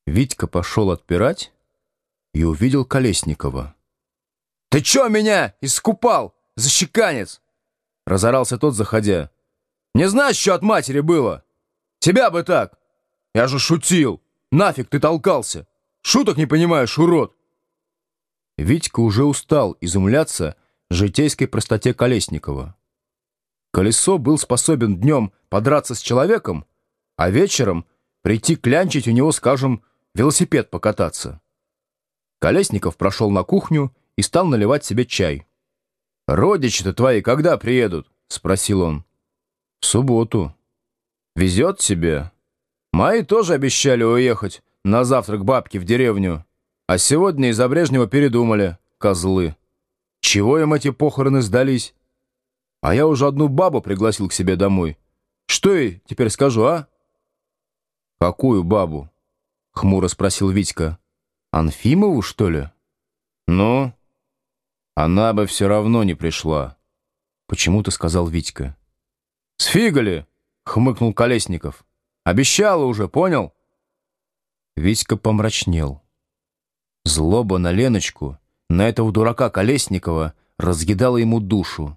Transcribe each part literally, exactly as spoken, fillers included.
Витька пошел отпирать и увидел Колесникова. «Ты чё меня искупал, защеканец?» — разорался тот, заходя. «Не знаешь, что от матери было? Тебя бы так! Я же шутил! Нафиг ты толкался! Шуток не понимаешь, урод!» Витька уже устал изумляться житейской простоте Колесникова. Колесо был способен днем подраться с человеком, а вечером прийти клянчить у него, скажем, велосипед покататься. Колесников прошел на кухню и стал наливать себе чай. «Родичи-то твои когда приедут?» — спросил он. «В субботу». «Везет тебе? Мои тоже обещали уехать на завтра к бабке в деревню, а сегодня из-за Брежнева передумали, козлы. Чего им эти похороны сдались? А я уже одну бабу пригласил к себе домой. Что ей теперь скажу, а?» «Какую бабу?» — хмуро спросил Витька. «Анфимову, что ли?» «Ну, она бы все равно не пришла», — почему-то сказал Витька. «Сфигали!» — хмыкнул Колесников. «Обещала уже, понял?» Витька помрачнел. Злоба на Леночку, на этого дурака Колесникова, разъедала ему душу.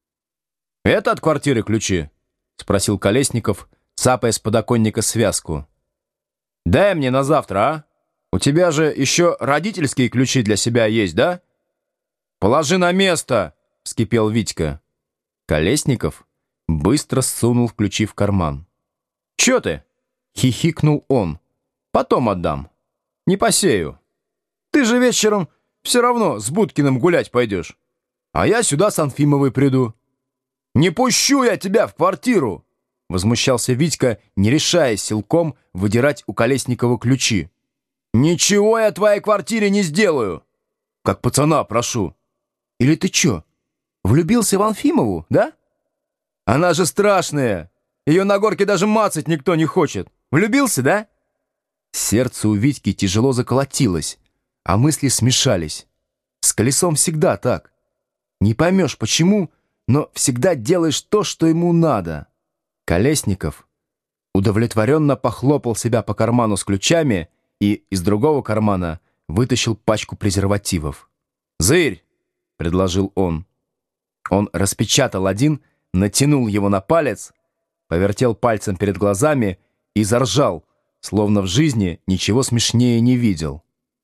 «Это от квартиры ключи?» — спросил Колесников, цапая с подоконника связку. «Дай мне на завтра, а? У тебя же еще родительские ключи для себя есть, да?» «Положи на место!» — вскипел Витька. Колесников быстро сунул ключи в карман. «Че ты?» — хихикнул он. «Потом отдам. Не посею. Ты же вечером все равно с Будкиным гулять пойдешь. А я сюда с Анфимовой приду». «Не пущу я тебя в квартиру!» — возмущался Витька, не решаясь силком выдирать у Колесникова ключи. «Ничего я твоей квартире не сделаю! Как пацана прошу!» «Или ты чё, влюбился в Анфимову, да? Она же страшная! Ее на горке даже мацать никто не хочет! Влюбился, да?» Сердце у Витьки тяжело заколотилось, а мысли смешались. С Колесом всегда так. Не поймешь почему, но всегда делаешь то, что ему надо. Колесников удовлетворенно похлопал себя по карману с ключами и из другого кармана вытащил пачку презервативов. «Зырь!» — предложил он. Он распечатал один, натянул его на палец, повертел пальцем перед глазами и заржал, словно в жизни ничего смешнее не видел.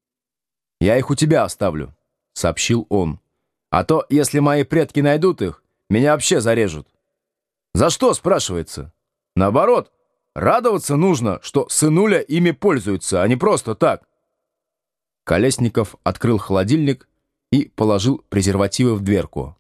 «Я их у тебя оставлю», — сообщил он. «А то, если мои предки найдут их, меня вообще зарежут». «За что?» — спрашивается. «Наоборот, радоваться нужно, что сынуля ими пользуется, а не просто так». Колесников открыл холодильник и положил презервативы в дверку.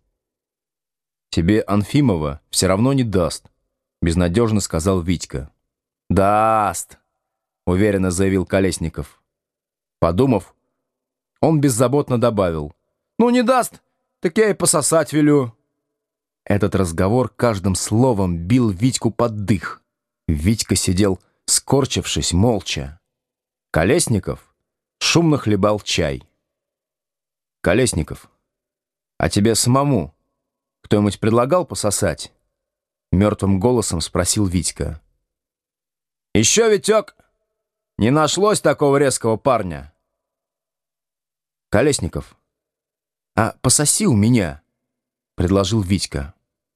«Тебе Анфимова все равно не даст», — безнадежно сказал Витька. «Даст», — уверенно заявил Колесников. Подумав, он беззаботно добавил. «Ну, не даст, так я и пососать велю». Этот разговор каждым словом бил Витьку под дых. Витька сидел, скорчившись, молча. Колесников шумно хлебал чай. «Колесников, а тебе самому кто-нибудь предлагал пососать?» Мертвым голосом спросил Витька. «Еще, Витек, не нашлось такого резкого парня». «Колесников, а пососи у меня», — предложил Витька.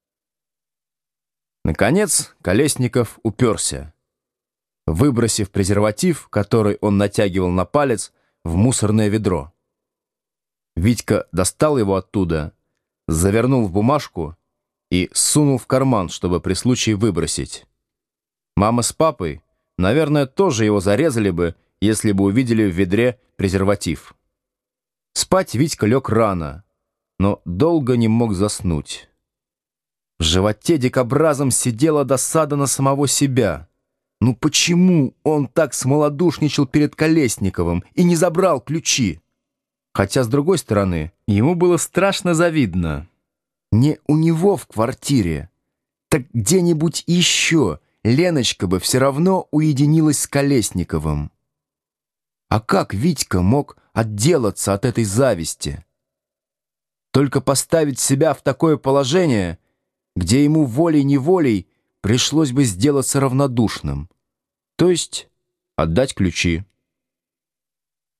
Наконец Колесников уперся, выбросив презерватив, который он натягивал на палец, в мусорное ведро. Витька достал его оттуда, завернул в бумажку и сунул в карман, чтобы при случае выбросить. Мама с папой, наверное, тоже его зарезали бы, если бы увидели в ведре презерватив. Спать Витька лег рано, но долго не мог заснуть. В животе дикобразом сидела досада на самого себя. Ну почему он так смолодушничал перед Колесниковым и не забрал ключи? Хотя, с другой стороны, ему было страшно завидно. Не у него в квартире, так где-нибудь еще Леночка бы все равно уединилась с Колесниковым. А как Витька мог отделаться от этой зависти? Только поставить себя в такое положение, где ему волей-неволей пришлось бы сделаться равнодушным, то есть отдать ключи.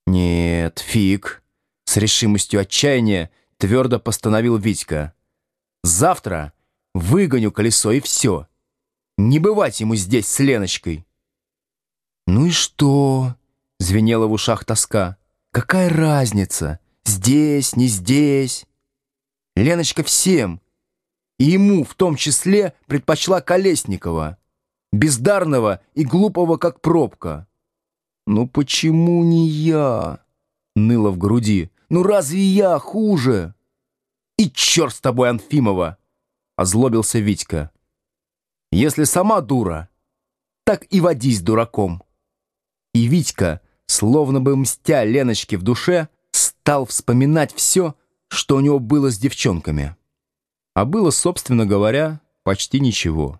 Нет, фиг. С решимостью отчаяния твердо постановил Витька. Завтра выгоню колесо и все. Не бывать ему здесь с Леночкой. Ну и что? Звенела в ушах тоска. Какая разница? Здесь, не здесь. Леночка всем, и ему в том числе, предпочла Колесникова, бездарного и глупого, как пробка. «Ну почему не я?» — ныло в груди. «Ну разве я хуже?» «И черт с тобой, Анфимова!» — озлобился Витька. «Если сама дура, так и водись дураком». И Витька, словно бы мстя Леночке в душе, стал вспоминать все, что у него было с девчонками. А было, собственно говоря, почти ничего.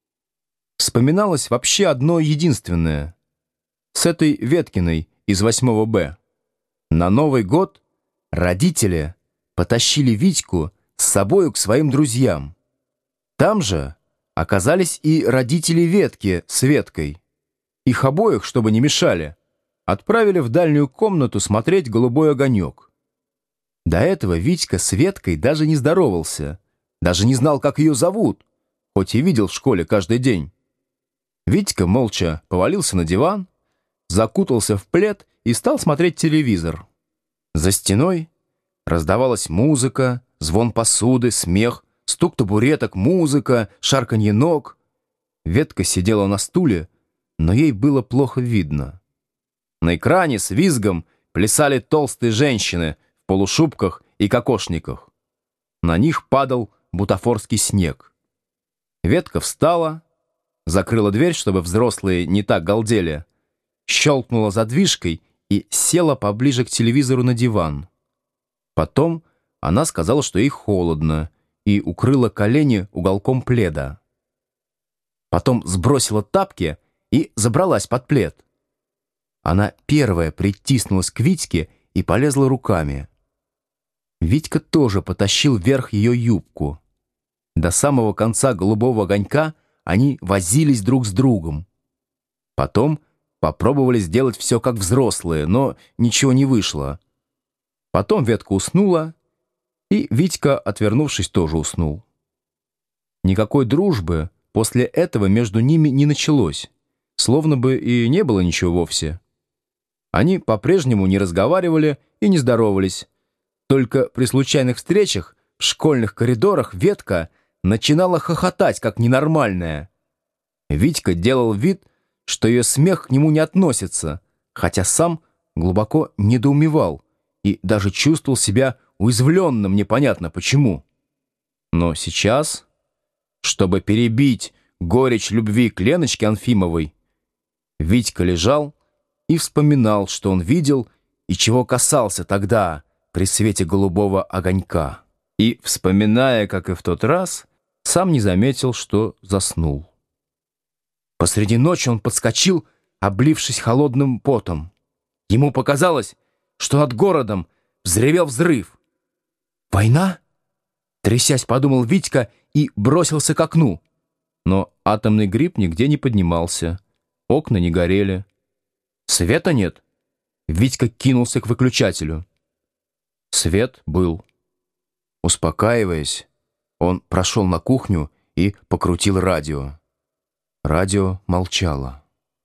Вспоминалось вообще одно единственное. С этой Веткиной из восьмого Б. На Новый год родители потащили Витьку с собою к своим друзьям. Там же оказались и родители Ветки с Веткой. Их обоих, чтобы не мешали, отправили в дальнюю комнату смотреть «Голубой огонек». До этого Витька с Веткой даже не здоровался, даже не знал, как ее зовут, хоть и видел в школе каждый день. Витька молча повалился на диван, закутался в плед и стал смотреть телевизор. За стеной раздавалась музыка, звон посуды, смех, стук табуреток, музыка, шарканье ног. Ветка сидела на стуле, но ей было плохо видно. На экране с визгом плясали толстые женщины в полушубках и кокошниках. На них падал бутафорский снег. Ветка встала, закрыла дверь, чтобы взрослые не так галдели, щелкнула задвижкой и села поближе к телевизору на диван. Потом она сказала, что ей холодно, и укрыла колени уголком пледа. Потом сбросила тапки и забралась под плед. Она первая притиснулась к Витьке и полезла руками. Витька тоже потащил вверх ее юбку. До самого конца голубого огонька они возились друг с другом. Потом попробовали сделать все как взрослые, но ничего не вышло. Потом Ветка уснула, и Витька, отвернувшись, тоже уснул. Никакой дружбы после этого между ними не началось, словно бы и не было ничего вовсе. Они по-прежнему не разговаривали и не здоровались. Только при случайных встречах в школьных коридорах Ветка начинала хохотать, как ненормальная. Витька делал вид, что ее смех к нему не относится, хотя сам глубоко недоумевал и даже чувствовал себя уязвленным непонятно почему. Но сейчас, чтобы перебить горечь любви к Леночке Анфимовой, Витька лежал и вспоминал, что он видел и чего касался тогда при свете голубого огонька. И, вспоминая, как и в тот раз, сам не заметил, что заснул. Посреди ночи он подскочил, облившись холодным потом. Ему показалось, что над городом взревел взрыв. «Война?» — трясясь, подумал Витька и бросился к окну. Но атомный гриб нигде не поднимался, окна не горели. Света нет. Витька кинулся к выключателю. Свет был. Успокаиваясь, он прошел на кухню и покрутил радио. Радио молчало.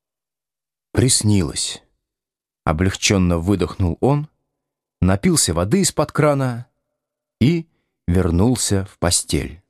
Приснилось. Облегченно выдохнул он, напился воды из-под крана и вернулся в постель.